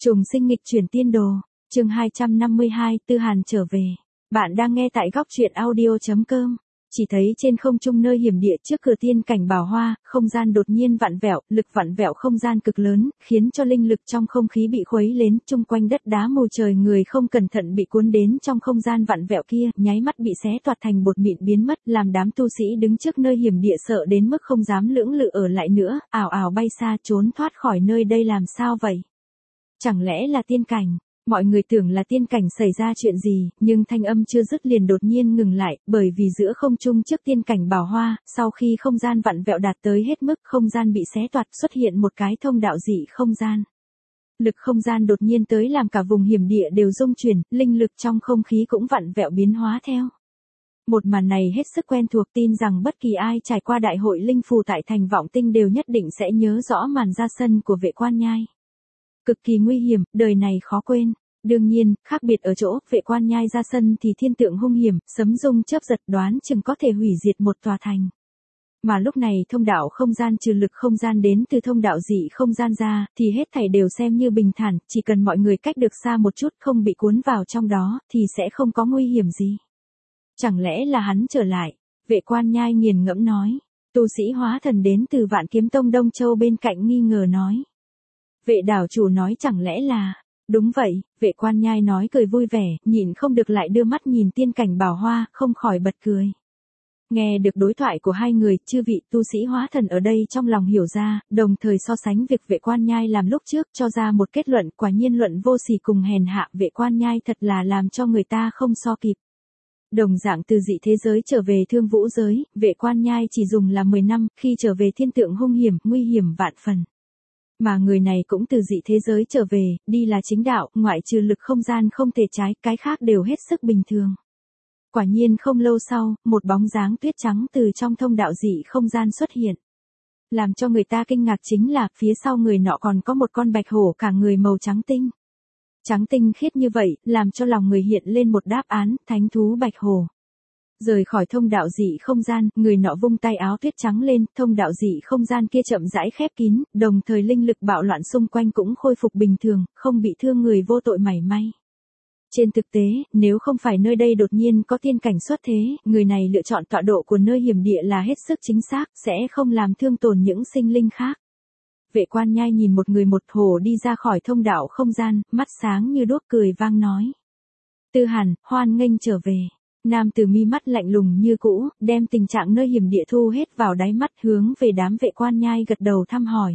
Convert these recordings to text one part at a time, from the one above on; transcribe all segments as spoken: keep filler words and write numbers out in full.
Trùng sinh nghịch chuyển tiên đồ, chương hai trăm năm mươi hai, Tư Hàn trở về. Bạn đang nghe tại góc truyện audio chấm com. Chỉ thấy trên không trung nơi hiểm địa trước cửa tiên cảnh Bảo Hoa, không gian đột nhiên vặn vẹo, lực vặn vẹo không gian cực lớn, khiến cho linh lực trong không khí bị khuấy lên, chung quanh đất đá mù trời người không cẩn thận bị cuốn đến trong không gian vặn vẹo kia, nháy mắt bị xé toạc thành bột mịn biến mất, làm đám tu sĩ đứng trước nơi hiểm địa sợ đến mức không dám lưỡng lự ở lại nữa, ảo ảo bay xa trốn thoát khỏi nơi đây. Làm sao vậy? Chẳng lẽ là tiên cảnh? Mọi người tưởng là tiên cảnh xảy ra chuyện gì, nhưng thanh âm chưa dứt liền đột nhiên ngừng lại, bởi vì giữa không trung trước tiên cảnh Bảo Hoa, sau khi không gian vặn vẹo đạt tới hết mức, không gian bị xé toạc, xuất hiện một cái thông đạo dị không gian. Lực không gian đột nhiên tới làm cả vùng hiểm địa đều rung chuyển, linh lực trong không khí cũng vặn vẹo biến hóa theo. Một màn này hết sức quen thuộc, tin rằng bất kỳ ai trải qua đại hội linh phù tại thành Vọng Tinh đều nhất định sẽ nhớ rõ màn ra sân của Vệ Quan Nhai. Cực kỳ nguy hiểm, đời này khó quên. Đương nhiên, khác biệt ở chỗ, Vệ Quan Nhai ra sân thì thiên tượng hung hiểm, sấm rung chớp giật đoán chừng có thể hủy diệt một tòa thành. Mà lúc này thông đạo không gian trừ lực không gian đến từ thông đạo dị không gian ra, thì hết thảy đều xem như bình thản, chỉ cần mọi người cách được xa một chút không bị cuốn vào trong đó, thì sẽ không có nguy hiểm gì. Chẳng lẽ là hắn trở lại? Vệ Quan Nhai nghiền ngẫm nói. Tu sĩ hóa thần đến từ Vạn Kiếm Tông Đông Châu bên cạnh nghi ngờ nói. Vệ đảo chủ nói chẳng lẽ là... Đúng vậy, Vệ Quan Nhai nói cười vui vẻ, nhìn không được lại đưa mắt nhìn tiên cảnh Bảo Hoa, không khỏi bật cười. Nghe được đối thoại của hai người, chư vị tu sĩ hóa thần ở đây trong lòng hiểu ra, đồng thời so sánh việc Vệ Quan Nhai làm lúc trước cho ra một kết luận, quả nhiên luận vô sỉ cùng hèn hạ, Vệ Quan Nhai thật là làm cho người ta không so kịp. Đồng dạng từ dị thế giới trở về thương vũ giới, Vệ Quan Nhai chỉ dùng là mười năm, khi trở về thiên tượng hung hiểm, nguy hiểm vạn phần. Mà người này cũng từ dị thế giới trở về, đi là chính đạo, ngoại trừ lực không gian không thể trái, cái khác đều hết sức bình thường. Quả nhiên không lâu sau, một bóng dáng tuyết trắng từ trong thông đạo dị không gian xuất hiện. Làm cho người ta kinh ngạc chính là, phía sau người nọ còn có một con bạch hổ cả người màu trắng tinh. Trắng tinh khiết như vậy, làm cho lòng người hiện lên một đáp án, thánh thú bạch hổ. Rời khỏi thông đạo dị không gian, người nọ vung tay áo tuyết trắng lên, thông đạo dị không gian kia chậm rãi khép kín, đồng thời linh lực bạo loạn xung quanh cũng khôi phục bình thường, không bị thương người vô tội mảy may. Trên thực tế, nếu không phải nơi đây đột nhiên có tiên cảnh xuất thế, người này lựa chọn tọa độ của nơi hiểm địa là hết sức chính xác, sẽ không làm thương tổn những sinh linh khác. Vệ Quan Nhai nhìn một người một hổ đi ra khỏi thông đạo không gian, mắt sáng như đuốc cười vang nói. Tư Hàn, hoan nghênh trở về. Nam tử mi mắt lạnh lùng như cũ, đem tình trạng nơi hiểm địa thu hết vào đáy mắt, hướng về đám Vệ Quan Nhai gật đầu thăm hỏi.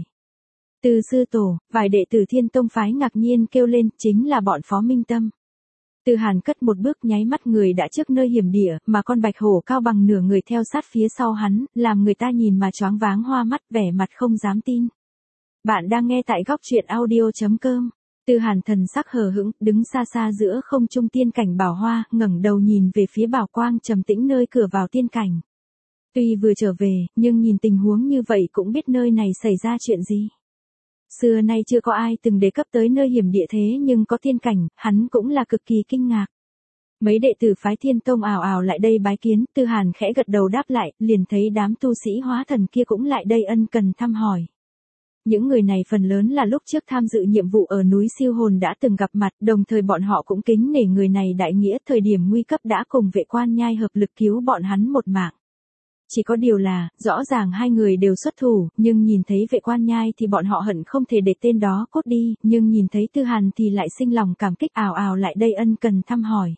Từ sư tổ, vài đệ tử Thiên Tông phái ngạc nhiên kêu lên, chính là bọn Phó Minh Tâm. Tư Hàn cất một bước nháy mắt người đã trước nơi hiểm địa, mà con bạch hổ cao bằng nửa người theo sát phía sau hắn, làm người ta nhìn mà choáng váng hoa mắt, vẻ mặt không dám tin. Bạn đang nghe tại góc truyện audio chấm com. Tư Hàn thần sắc hờ hững, đứng xa xa giữa không trung tiên cảnh Bảo Hoa, ngẩng đầu nhìn về phía bảo quang trầm tĩnh nơi cửa vào tiên cảnh. Tuy vừa trở về, nhưng nhìn tình huống như vậy cũng biết nơi này xảy ra chuyện gì. Xưa nay chưa có ai từng đề cấp tới nơi hiểm địa thế nhưng có tiên cảnh, hắn cũng là cực kỳ kinh ngạc. Mấy đệ tử phái Thiên Tông ào ào lại đây bái kiến, Tư Hàn khẽ gật đầu đáp lại, liền thấy đám tu sĩ hóa thần kia cũng lại đây ân cần thăm hỏi. Những người này phần lớn là lúc trước tham dự nhiệm vụ ở núi Siêu Hồn đã từng gặp mặt, đồng thời bọn họ cũng kính nể người này đại nghĩa, thời điểm nguy cấp đã cùng Vệ Quan Nhai hợp lực cứu bọn hắn một mạng. Chỉ có điều là, rõ ràng hai người đều xuất thủ, nhưng nhìn thấy Vệ Quan Nhai thì bọn họ hận không thể để tên đó cốt đi, nhưng nhìn thấy Tư Hàn thì lại sinh lòng cảm kích ào ào lại đây ân cần thăm hỏi.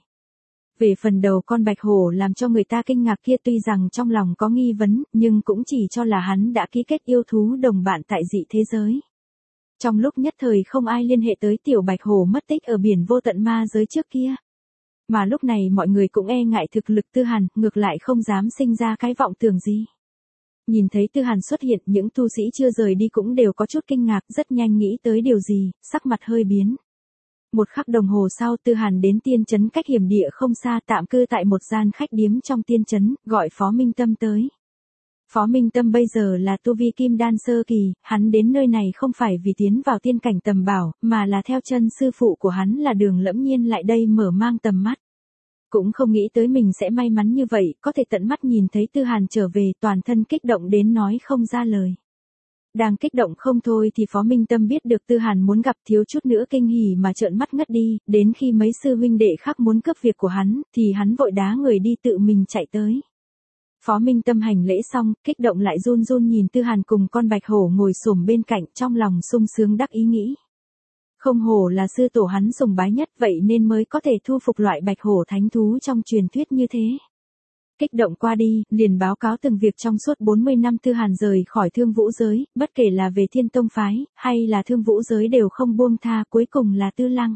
Về phần đầu con bạch hổ làm cho người ta kinh ngạc kia, tuy rằng trong lòng có nghi vấn, nhưng cũng chỉ cho là hắn đã ký kết yêu thú đồng bạn tại dị thế giới. Trong lúc nhất thời không ai liên hệ tới tiểu bạch hổ mất tích ở biển vô tận ma giới trước kia. Mà lúc này mọi người cũng e ngại thực lực Tư Hàn, ngược lại không dám sinh ra cái vọng tưởng gì. Nhìn thấy Tư Hàn xuất hiện, những tu sĩ chưa rời đi cũng đều có chút kinh ngạc, rất nhanh nghĩ tới điều gì, sắc mặt hơi biến. Một khắc đồng hồ sau, Tư Hàn đến tiên trấn cách hiểm địa không xa, tạm cư tại một gian khách điếm trong tiên trấn, gọi Phó Minh Tâm tới. Phó Minh Tâm bây giờ là tu vi kim đan sơ kỳ, hắn đến nơi này không phải vì tiến vào tiên cảnh tầm bảo, mà là theo chân sư phụ của hắn là Đường Lẫm Nhiên lại đây mở mang tầm mắt. Cũng không nghĩ tới mình sẽ may mắn như vậy, có thể tận mắt nhìn thấy Tư Hàn trở về, toàn thân kích động đến nói không ra lời. Đang kích động không thôi thì Phó Minh Tâm biết được Tư Hàn muốn gặp, thiếu chút nữa kinh hỉ mà trợn mắt ngất đi, đến khi mấy sư huynh đệ khác muốn cướp việc của hắn, thì hắn vội đá người đi tự mình chạy tới. Phó Minh Tâm hành lễ xong, kích động lại run run nhìn Tư Hàn cùng con bạch hổ ngồi xổm bên cạnh, trong lòng sung sướng đắc ý nghĩ. Không hổ là sư tổ hắn sùng bái nhất, vậy nên mới có thể thu phục loại bạch hổ thánh thú trong truyền thuyết như thế. Kích động qua đi, liền báo cáo từng việc trong suốt bốn mươi năm Tư Hàn rời khỏi Thương Vũ giới, bất kể là về Thiên Tông phái, hay là Thương Vũ giới đều không buông tha, cuối cùng là Tư Lăng.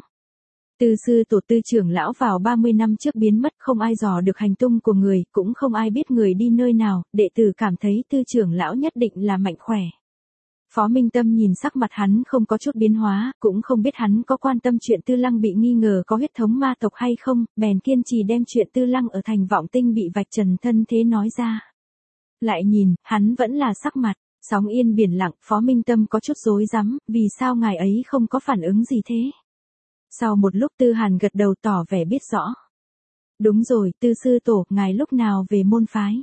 Tư sư tổ Tư trưởng lão vào ba mươi năm trước biến mất, không ai dò được hành tung của người, cũng không ai biết người đi nơi nào, đệ tử cảm thấy Tư trưởng lão nhất định là mạnh khỏe. Phó Minh Tâm nhìn sắc mặt hắn không có chút biến hóa, cũng không biết hắn có quan tâm chuyện Tư Lăng bị nghi ngờ có huyết thống ma tộc hay không, bèn kiên trì đem chuyện Tư Lăng ở thành Vọng Tinh bị vạch trần thân thế nói ra. Lại nhìn, hắn vẫn là sắc mặt, sóng yên biển lặng, Phó Minh Tâm có chút rối rắm, vì sao ngài ấy không có phản ứng gì thế? Sau một lúc Tư Hàn gật đầu tỏ vẻ biết rõ. Đúng rồi, Tư sư tổ, ngài lúc nào về môn phái?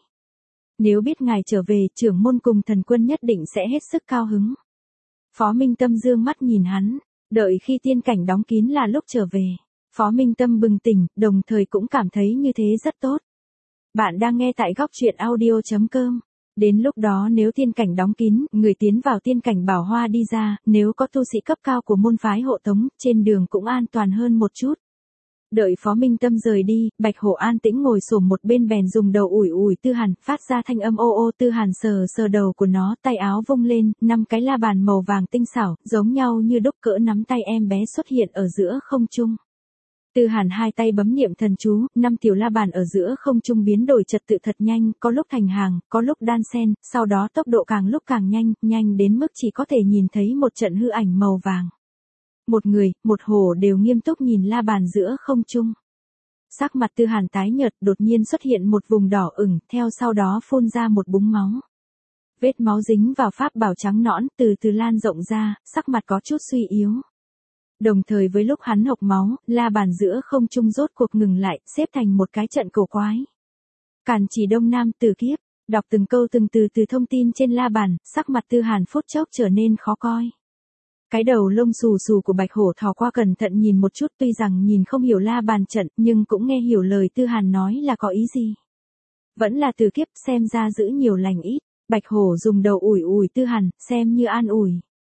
Nếu biết ngài trở về, trưởng môn cùng thần quân nhất định sẽ hết sức cao hứng. Phó Minh Tâm dương mắt nhìn hắn, đợi khi tiên cảnh đóng kín là lúc trở về. Phó Minh Tâm bừng tỉnh, đồng thời cũng cảm thấy như thế rất tốt. Bạn đang nghe tại góc truyện audio chấm com. Đến lúc đó nếu tiên cảnh đóng kín, người tiến vào tiên cảnh bảo hoa đi ra, nếu có tu sĩ cấp cao của môn phái hộ tống, trên đường cũng an toàn hơn một chút. Đợi Phó Minh Tâm rời đi, Bạch Hổ an tĩnh ngồi xổm một bên bèn dùng đầu ủi ủi Tư Hàn, phát ra thanh âm ô ô. Tư Hàn sờ sờ đầu của nó, tay áo vung lên, năm cái la bàn màu vàng tinh xảo, giống nhau như đúc cỡ nắm tay em bé xuất hiện ở giữa không trung. Tư Hàn hai tay bấm niệm thần chú, năm tiểu la bàn ở giữa không trung biến đổi trật tự thật nhanh, có lúc thành hàng, có lúc đan xen, sau đó tốc độ càng lúc càng nhanh, nhanh đến mức chỉ có thể nhìn thấy một trận hư ảnh màu vàng. Một người, một hổ đều nghiêm túc nhìn la bàn giữa không trung. Sắc mặt Tư Hàn tái nhợt, đột nhiên xuất hiện một vùng đỏ ửng, theo sau đó phun ra một búng máu. Vết máu dính vào pháp bảo trắng nõn, từ từ lan rộng ra, sắc mặt có chút suy yếu. Đồng thời với lúc hắn hộc máu, la bàn giữa không trung rốt cuộc ngừng lại, xếp thành một cái trận cổ quái. Càn Chỉ Đông Nam Tử Kiếp, đọc từng câu từng từ từ thông tin trên la bàn, sắc mặt Tư Hàn phút chốc trở nên khó coi. Cái đầu lông xù xù của Bạch Hổ thò qua cẩn thận nhìn một chút, tuy rằng nhìn không hiểu la bàn trận, nhưng cũng nghe hiểu lời Tư Hàn nói là có ý gì. Vẫn là Tử Kiếp, xem ra giữ nhiều lành ít. Bạch Hổ dùng đầu ủi ủi Tư Hàn, xem như an ủi.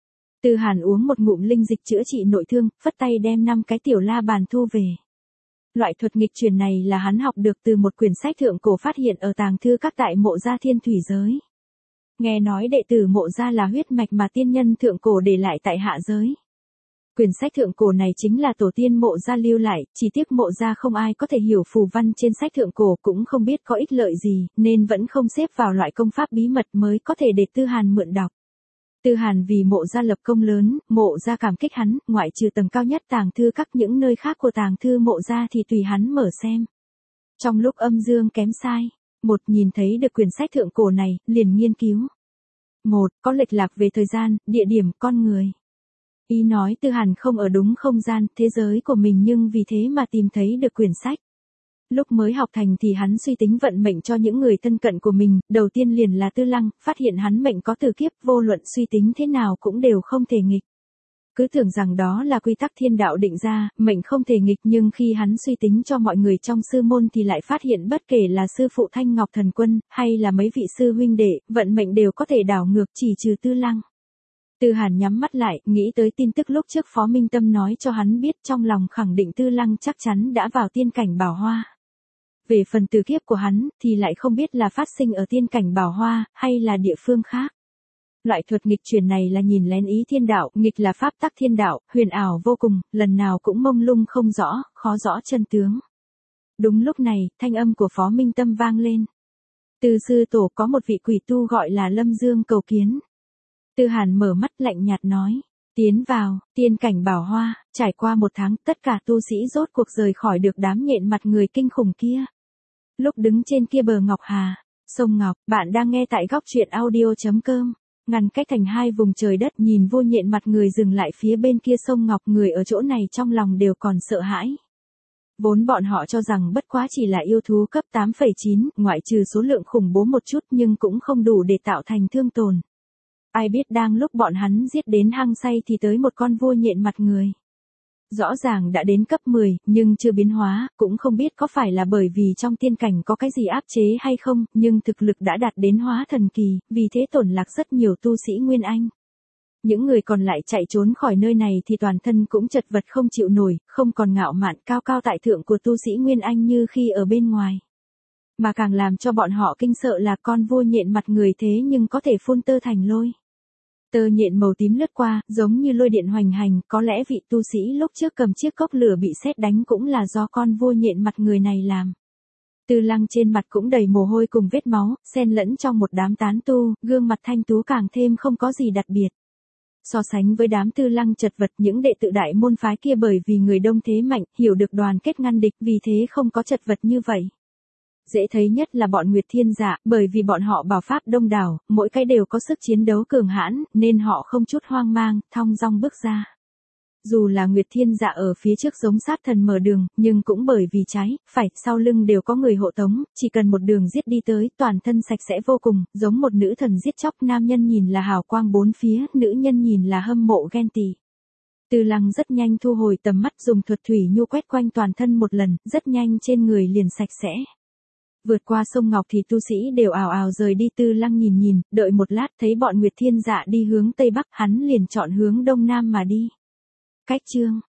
Tư Hàn uống một ngụm linh dịch chữa trị nội thương, phất tay đem năm cái tiểu la bàn thu về. Loại thuật nghịch truyền này là hắn học được từ một quyển sách thượng cổ phát hiện ở tàng thư các tại Mộ Gia Thiên Thủy giới. Nghe nói đệ tử Mộ Gia là huyết mạch mà tiên nhân thượng cổ để lại tại hạ giới. Quyển sách thượng cổ này chính là tổ tiên Mộ Gia lưu lại, chỉ tiếc Mộ Gia không ai có thể hiểu phù văn trên sách thượng cổ, cũng không biết có ích lợi gì, nên vẫn không xếp vào loại công pháp bí mật mới có thể để Tư Hàn mượn đọc. Tư Hàn vì Mộ Gia lập công lớn, Mộ Gia cảm kích hắn, ngoại trừ tầng cao nhất tàng thư các những nơi khác của tàng thư Mộ Gia thì tùy hắn mở xem. Trong lúc âm dương kém sai, một nhìn thấy được quyển sách thượng cổ này, liền nghiên cứu. Một, có lệch lạc về thời gian, địa điểm, con người. Ý nói Tư Hàn không ở đúng không gian, thế giới của mình nhưng vì thế mà tìm thấy được quyển sách. Lúc mới học thành thì hắn suy tính vận mệnh cho những người thân cận của mình, đầu tiên liền là Tư Lăng, phát hiện hắn mệnh có tử kiếp, vô luận suy tính thế nào cũng đều không thể nghịch. Cứ tưởng rằng đó là quy tắc thiên đạo định ra, mệnh không thể nghịch, nhưng khi hắn suy tính cho mọi người trong sư môn thì lại phát hiện bất kể là sư phụ Thanh Ngọc Thần Quân, hay là mấy vị sư huynh đệ, vận mệnh đều có thể đảo ngược chỉ trừ Tư Lăng. Tư Hàn nhắm mắt lại, nghĩ tới tin tức lúc trước Phó Minh Tâm nói cho hắn biết, trong lòng khẳng định Tư Lăng chắc chắn đã vào tiên cảnh Bảo Hoa. Về phần tử kiếp của hắn, thì lại không biết là phát sinh ở tiên cảnh Bảo Hoa, hay là địa phương khác. Loại thuật nghịch truyền này là nhìn lén ý thiên đạo, nghịch là pháp tắc thiên đạo, huyền ảo vô cùng, lần nào cũng mông lung không rõ, khó rõ chân tướng. Đúng lúc này, thanh âm của Phó Minh Tâm vang lên. Từ sư tổ có một vị quỷ tu gọi là Lâm Dương cầu kiến. Tư Hàn mở mắt lạnh nhạt nói. Tiến vào, tiên cảnh Bảo Hoa, trải qua một tháng, tất cả tu sĩ rốt cuộc rời khỏi được đám nhện mặt người kinh khủng kia. Lúc đứng trên kia bờ Ngọc Hà, sông Ngọc, bạn đang nghe tại góc truyện audio chấm com. Ngăn cách thành hai vùng trời đất, nhìn vô nhện mặt người dừng lại phía bên kia sông Ngọc, người ở chỗ này trong lòng đều còn sợ hãi. Vốn bọn họ cho rằng bất quá chỉ là yêu thú cấp tám phẩy chín, ngoại trừ số lượng khủng bố một chút nhưng cũng không đủ để tạo thành thương tổn. Ai biết đang lúc bọn hắn giết đến hăng say thì tới một con vua nhện mặt người. Rõ ràng đã đến cấp mười, nhưng chưa biến hóa, cũng không biết có phải là bởi vì trong tiên cảnh có cái gì áp chế hay không, nhưng thực lực đã đạt đến hóa thần kỳ, vì thế tổn lạc rất nhiều tu sĩ Nguyên Anh. Những người còn lại chạy trốn khỏi nơi này thì toàn thân cũng chật vật không chịu nổi, không còn ngạo mạn cao cao tại thượng của tu sĩ Nguyên Anh như khi ở bên ngoài. Mà càng làm cho bọn họ kinh sợ là con vua nhện mặt người thế nhưng có thể phun tơ thành lôi. Tơ nhện màu tím lướt qua, giống như lôi điện hoành hành, có lẽ vị tu sĩ lúc trước cầm chiếc cốc lửa bị sét đánh cũng là do con vua nhện mặt người này làm. Tư Lăng trên mặt cũng đầy mồ hôi cùng vết máu, xen lẫn trong một đám tán tu, gương mặt thanh tú càng thêm không có gì đặc biệt. So sánh với đám Tư Lăng chật vật, những đệ tử đại môn phái kia bởi vì người đông thế mạnh, hiểu được đoàn kết ngăn địch, vì thế không có chật vật như vậy. Dễ thấy nhất là bọn Nguyệt Thiên Dạ, bởi vì bọn họ bảo pháp đông đảo, mỗi cái đều có sức chiến đấu cường hãn, nên họ không chút hoang mang, thong dong bước ra. Dù là Nguyệt Thiên Dạ ở phía trước giống sát thần mở đường, nhưng cũng bởi vì trái, phải, sau lưng đều có người hộ tống, chỉ cần một đường giết đi tới, toàn thân sạch sẽ vô cùng, giống một nữ thần giết chóc, nam nhân nhìn là hào quang bốn phía, nữ nhân nhìn là hâm mộ ghen tị. Tư Lăng rất nhanh thu hồi tầm mắt, dùng thuật thủy nhu quét quanh toàn thân một lần, rất nhanh trên người liền sạch sẽ. Vượt qua sông Ngọc thì tu sĩ đều ào ào rời đi. Tư Lăng nhìn nhìn, đợi một lát thấy bọn Nguyệt Thiên Dạ đi hướng Tây Bắc, hắn liền chọn hướng Đông Nam mà đi. Cách chương